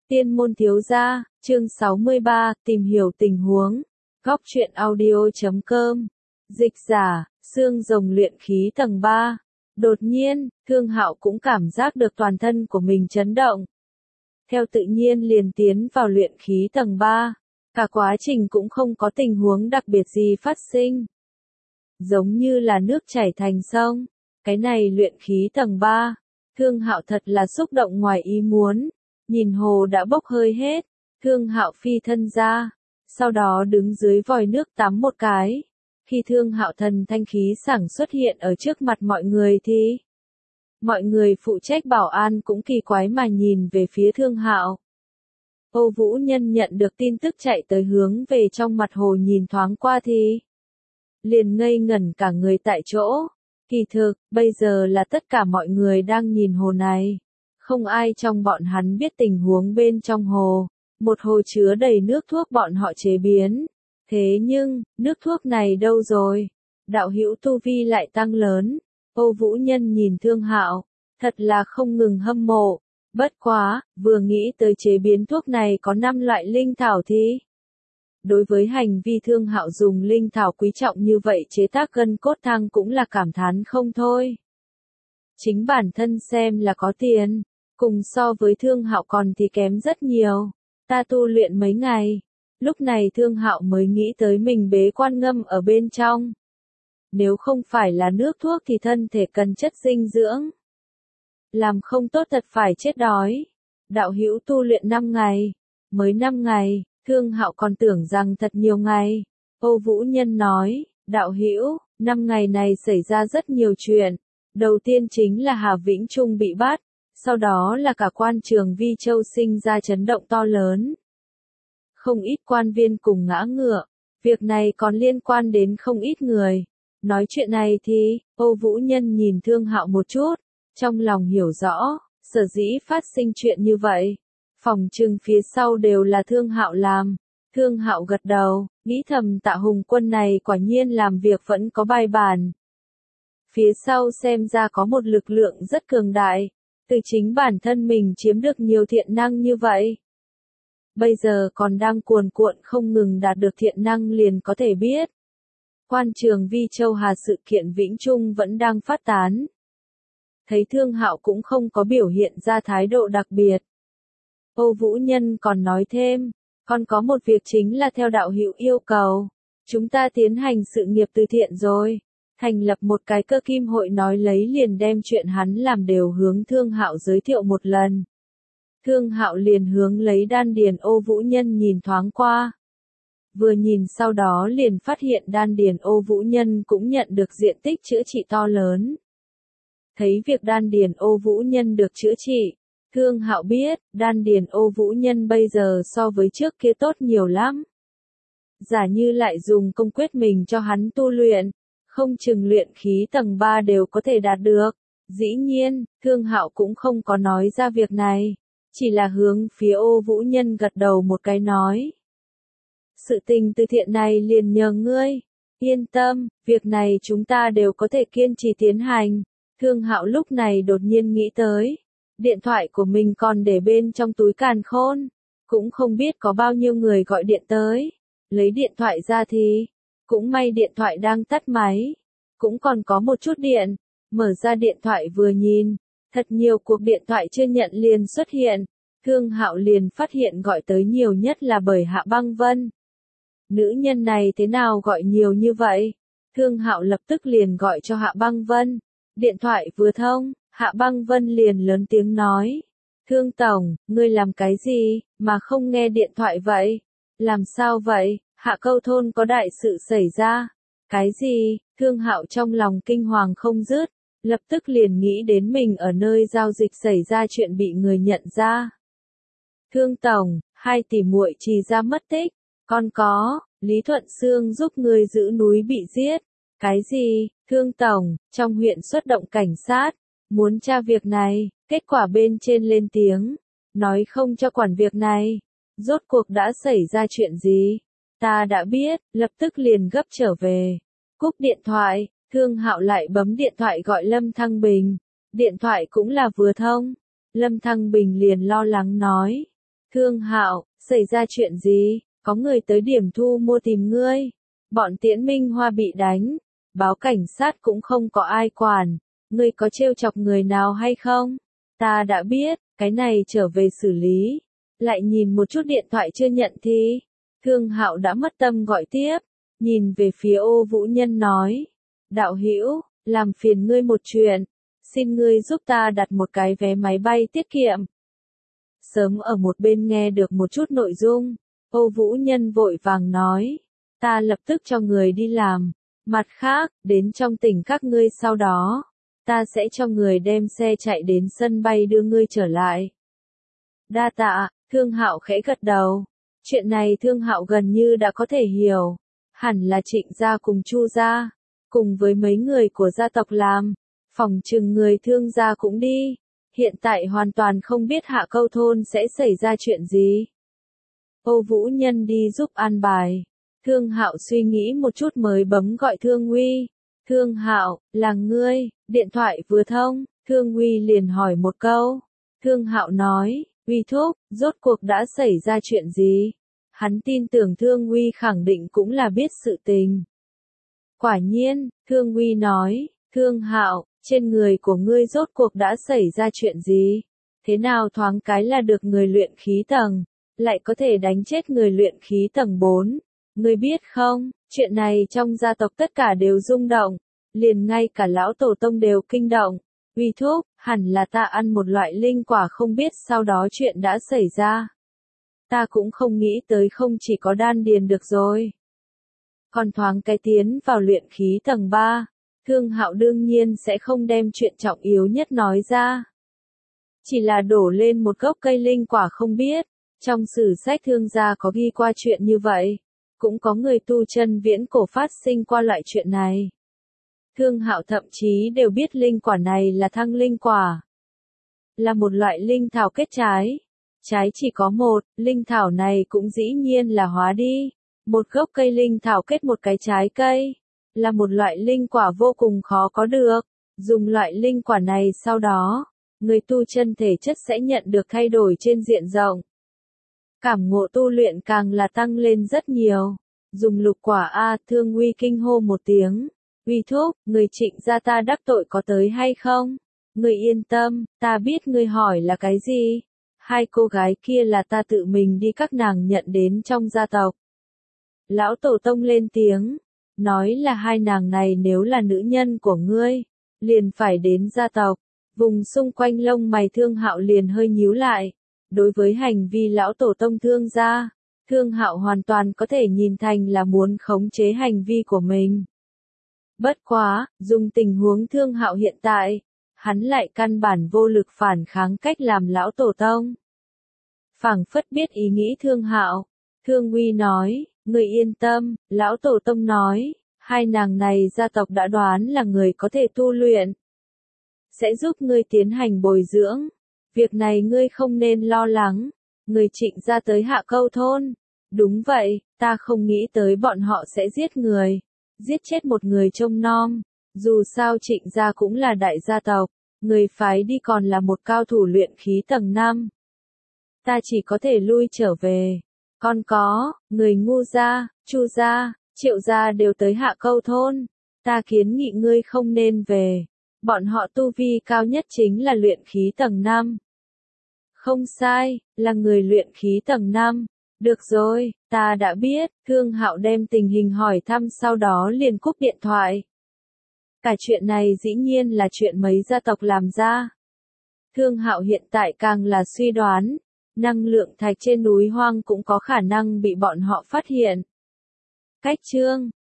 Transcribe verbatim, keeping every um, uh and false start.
Tiên môn thiếu gia, chương sáu mươi ba, tìm hiểu tình huống. Góc truyện audio chấm com. Dịch giả, xương rồng luyện khí tầng ba. Đột nhiên, Thương Hạo cũng cảm giác được toàn thân của mình chấn động. Theo tự nhiên liền tiến vào luyện khí tầng ba. Cả quá trình cũng không có tình huống đặc biệt gì phát sinh. Giống như là nước chảy thành sông. Cái này luyện khí tầng ba. Thương Hạo thật là xúc động ngoài ý muốn. Nhìn hồ đã bốc hơi hết, Thương Hạo phi thân ra, sau đó đứng dưới vòi nước tắm một cái. Khi Thương Hạo thần thanh khí sảng xuất hiện ở trước mặt mọi người thì mọi người phụ trách bảo an cũng kỳ quái mà nhìn về phía Thương Hạo. Âu Vũ Nhân nhận được tin tức chạy tới hướng về trong mặt hồ nhìn thoáng qua thì liền ngây ngẩn cả người tại chỗ. Kỳ thực, bây giờ là tất cả mọi người đang nhìn hồ này. Không ai trong bọn hắn biết tình huống bên trong hồ. Một hồ chứa đầy nước thuốc bọn họ chế biến. Thế nhưng, nước thuốc này đâu rồi? Đạo hữu tu vi lại tăng lớn. Âu Vũ Nhân nhìn Thương Hạo, thật là không ngừng hâm mộ. Bất quá, vừa nghĩ tới chế biến thuốc này có năm loại linh thảo thì đối với hành vi Thương Hạo dùng linh thảo quý trọng như vậy chế tác gân cốt thang cũng là cảm thán không thôi. Chính bản thân xem là có tiền. Cùng so với Thương Hạo còn thì kém rất nhiều. Ta tu luyện mấy ngày. Lúc này Thương Hạo mới nghĩ tới mình bế quan ngâm ở bên trong. Nếu không phải là nước thuốc thì thân thể cần chất dinh dưỡng. Làm không tốt thật phải chết đói. Đạo hữu tu luyện năm ngày. Mới năm ngày, Thương Hạo còn tưởng rằng thật nhiều ngày. Âu Vũ Nhân nói, đạo hữu, năm ngày này xảy ra rất nhiều chuyện. Đầu tiên chính là Hà Vĩnh Trung bị bắt. Sau đó là cả quan trường Vi Châu sinh ra chấn động to lớn. Không ít quan viên cùng ngã ngựa. Việc này còn liên quan đến không ít người. Nói chuyện này thì, Âu Vũ Nhân nhìn Thương Hạo một chút. Trong lòng hiểu rõ, sở dĩ phát sinh chuyện như vậy. Phòng trừng phía sau đều là Thương Hạo làm. Thương Hạo gật đầu, nghĩ thầm Tạ Hùng Quân này quả nhiên làm việc vẫn có bài bản. Phía sau xem ra có một lực lượng rất cường đại. Từ chính bản thân mình chiếm được nhiều thiện năng như vậy. Bây giờ còn đang cuồn cuộn không ngừng đạt được thiện năng liền có thể biết. Quan trường Vi Châu Hà sự kiện Vĩnh Trung vẫn đang phát tán. Thấy Thương Hạo cũng không có biểu hiện ra thái độ đặc biệt. Âu Vũ Nhân còn nói thêm, còn có một việc chính là theo đạo hữu yêu cầu. Chúng ta tiến hành sự nghiệp từ thiện rồi. Thành lập một cái cơ kim hội nói lấy liền đem chuyện hắn làm đều hướng Thương Hạo giới thiệu một lần. Thương Hạo liền hướng lấy đan điền Âu Vũ Nhân nhìn thoáng qua. Vừa nhìn sau đó liền phát hiện đan điền Âu Vũ Nhân cũng nhận được diện tích chữa trị to lớn. Thấy việc đan điền Âu Vũ Nhân được chữa trị, Thương Hạo biết, đan điền Âu Vũ Nhân bây giờ so với trước kia tốt nhiều lắm. Giả như lại dùng công quyết mình cho hắn tu luyện, không chừng luyện khí tầng ba đều có thể đạt được. Dĩ nhiên, Thương Hạo cũng không có nói ra việc này, chỉ là hướng phía Âu Vũ Nhân gật đầu một cái nói. Sự tình từ thiện này liền nhờ ngươi, yên tâm, việc này chúng ta đều có thể kiên trì tiến hành. Thương Hạo lúc này đột nhiên nghĩ tới, điện thoại của mình còn để bên trong túi càn khôn, cũng không biết có bao nhiêu người gọi điện tới, lấy điện thoại ra thì cũng may điện thoại đang tắt máy, cũng còn có một chút điện, mở ra điện thoại vừa nhìn, thật nhiều cuộc điện thoại chưa nhận liền xuất hiện, Thương Hạo liền phát hiện gọi tới nhiều nhất là bởi Hạ Băng Vân. Nữ nhân này thế nào gọi nhiều như vậy? Thương Hạo lập tức liền gọi cho Hạ Băng Vân, điện thoại vừa thông, Hạ Băng Vân liền lớn tiếng nói, Thương Tổng, ngươi làm cái gì, mà không nghe điện thoại vậy? Làm sao vậy? Hạ Câu thôn có đại sự xảy ra. Cái gì? Thương Hạo trong lòng kinh hoàng không dứt, lập tức liền nghĩ đến mình ở nơi giao dịch xảy ra chuyện bị người nhận ra. Thương Tổng, hai tỷ muội Trì ra mất tích, còn có, Lý Thuận Sương giúp người giữ núi bị giết. Cái gì? Thương Tổng, trong huyện xuất động cảnh sát, muốn tra việc này, kết quả bên trên lên tiếng, nói không cho quản việc này. Rốt cuộc đã xảy ra chuyện gì? Ta đã biết, lập tức liền gấp trở về. Cúp điện thoại, Thương Hạo lại bấm điện thoại gọi Lâm Thăng Bình. Điện thoại cũng là vừa thông. Lâm Thăng Bình liền lo lắng nói. Thương Hạo, xảy ra chuyện gì? Có người tới điểm thu mua tìm ngươi. Bọn Tiễn Minh Hoa bị đánh. Báo cảnh sát cũng không có ai quản. Ngươi có trêu chọc người nào hay không? Ta đã biết, cái này trở về xử lý. Lại nhìn một chút điện thoại chưa nhận thì. Thương Hạo đã mất tâm gọi tiếp. Nhìn về phía Ô Vũ Nhân nói. Đạo hữu, làm phiền ngươi một chuyện. Xin ngươi giúp ta đặt một cái vé máy bay tiết kiệm. Sớm ở một bên nghe được một chút nội dung. Ô Vũ Nhân vội vàng nói. Ta lập tức cho người đi làm. Mặt khác, đến trong tỉnh các ngươi sau đó. Ta sẽ cho người đem xe chạy đến sân bay đưa ngươi trở lại. Đa tạ, Thương Hạo khẽ gật đầu. Chuyện này Thương Hạo gần như đã có thể hiểu. Hẳn là Trịnh gia cùng Chu gia, cùng với mấy người của gia tộc làm. Phòng trừng người Thương gia cũng đi. Hiện tại hoàn toàn không biết Hạ Câu thôn sẽ xảy ra chuyện gì. Ô Vũ Nhân đi giúp an bài. Thương Hạo suy nghĩ một chút mới bấm gọi Thương Uy. Thương Hạo, là ngươi, điện thoại vừa thông, Thương Uy liền hỏi một câu. Thương Hạo nói, Uy thúc, rốt cuộc đã xảy ra chuyện gì? Hắn tin tưởng Thương Uy khẳng định cũng là biết sự tình. Quả nhiên, Thương Uy nói, Thương Hạo, trên người của ngươi rốt cuộc đã xảy ra chuyện gì? Thế nào thoáng cái là được người luyện khí tầng, lại có thể đánh chết người luyện khí tầng bốn? Ngươi biết không, chuyện này trong gia tộc tất cả đều rung động, liền ngay cả lão tổ tông đều kinh động. Uy thúc, hẳn là ta ăn một loại linh quả không biết sau đó chuyện đã xảy ra. Ta cũng không nghĩ tới không chỉ có đan điền được rồi. Còn thoáng cái tiến vào luyện khí tầng ba, Thương Hạo đương nhiên sẽ không đem chuyện trọng yếu nhất nói ra. Chỉ là đổ lên một gốc cây linh quả không biết, trong sử sách Thương gia có ghi qua chuyện như vậy. Cũng có người tu chân viễn cổ phát sinh qua loại chuyện này. Thương Hạo thậm chí đều biết linh quả này là thăng linh quả. Là một loại linh thảo kết trái. Trái chỉ có một, linh thảo này cũng dĩ nhiên là hóa đi. Một gốc cây linh thảo kết một cái trái cây. Là một loại linh quả vô cùng khó có được. Dùng loại linh quả này sau đó, người tu chân thể chất sẽ nhận được thay đổi trên diện rộng. Cảm ngộ tu luyện càng là tăng lên rất nhiều. Dùng lục quả A, Thương Uy kinh hô một tiếng. Uy thúc, người Trịnh gia ta đắc tội có tới hay không? Người yên tâm, ta biết ngươi hỏi là cái gì. Hai cô gái kia là ta tự mình đi các nàng nhận đến trong gia tộc. Lão tổ tông lên tiếng. Nói là hai nàng này nếu là nữ nhân của ngươi, liền phải đến gia tộc. Vùng xung quanh lông mày Thương Hạo liền hơi nhíu lại. Đối với hành vi lão tổ tông Thương gia, Thương Hạo hoàn toàn có thể nhìn thành là muốn khống chế hành vi của mình. Bất quá, dùng tình huống Thương Hạo hiện tại, hắn lại căn bản vô lực phản kháng cách làm lão tổ tông. Phảng phất biết ý nghĩ Thương Hạo, Thương Uy nói, người yên tâm, lão tổ tông nói, hai nàng này gia tộc đã đoán là người có thể tu luyện. Sẽ giúp ngươi tiến hành bồi dưỡng. Việc này ngươi không nên lo lắng. Người Trịnh gia tới Hạ Câu thôn. Đúng vậy, ta không nghĩ tới bọn họ sẽ giết người. Giết chết một người trông nom. Dù sao Trịnh gia cũng là đại gia tộc. Người phái đi còn là một cao thủ luyện khí tầng năm. Ta chỉ có thể lui trở về. Còn có, người Ngu gia, Chu gia, Triệu gia đều tới Hạ Câu thôn. Ta kiến nghị ngươi không nên về. Bọn họ tu vi cao nhất chính là luyện khí tầng năm. Không sai, là người luyện khí tầng năm. Được rồi, ta đã biết. Thương Hạo đem tình hình hỏi thăm sau đó liền cúp điện thoại. Cả chuyện này dĩ nhiên là chuyện mấy gia tộc làm ra. Thương Hạo hiện tại càng là suy đoán, năng lượng thạch trên núi hoang cũng có khả năng bị bọn họ phát hiện. Cách chương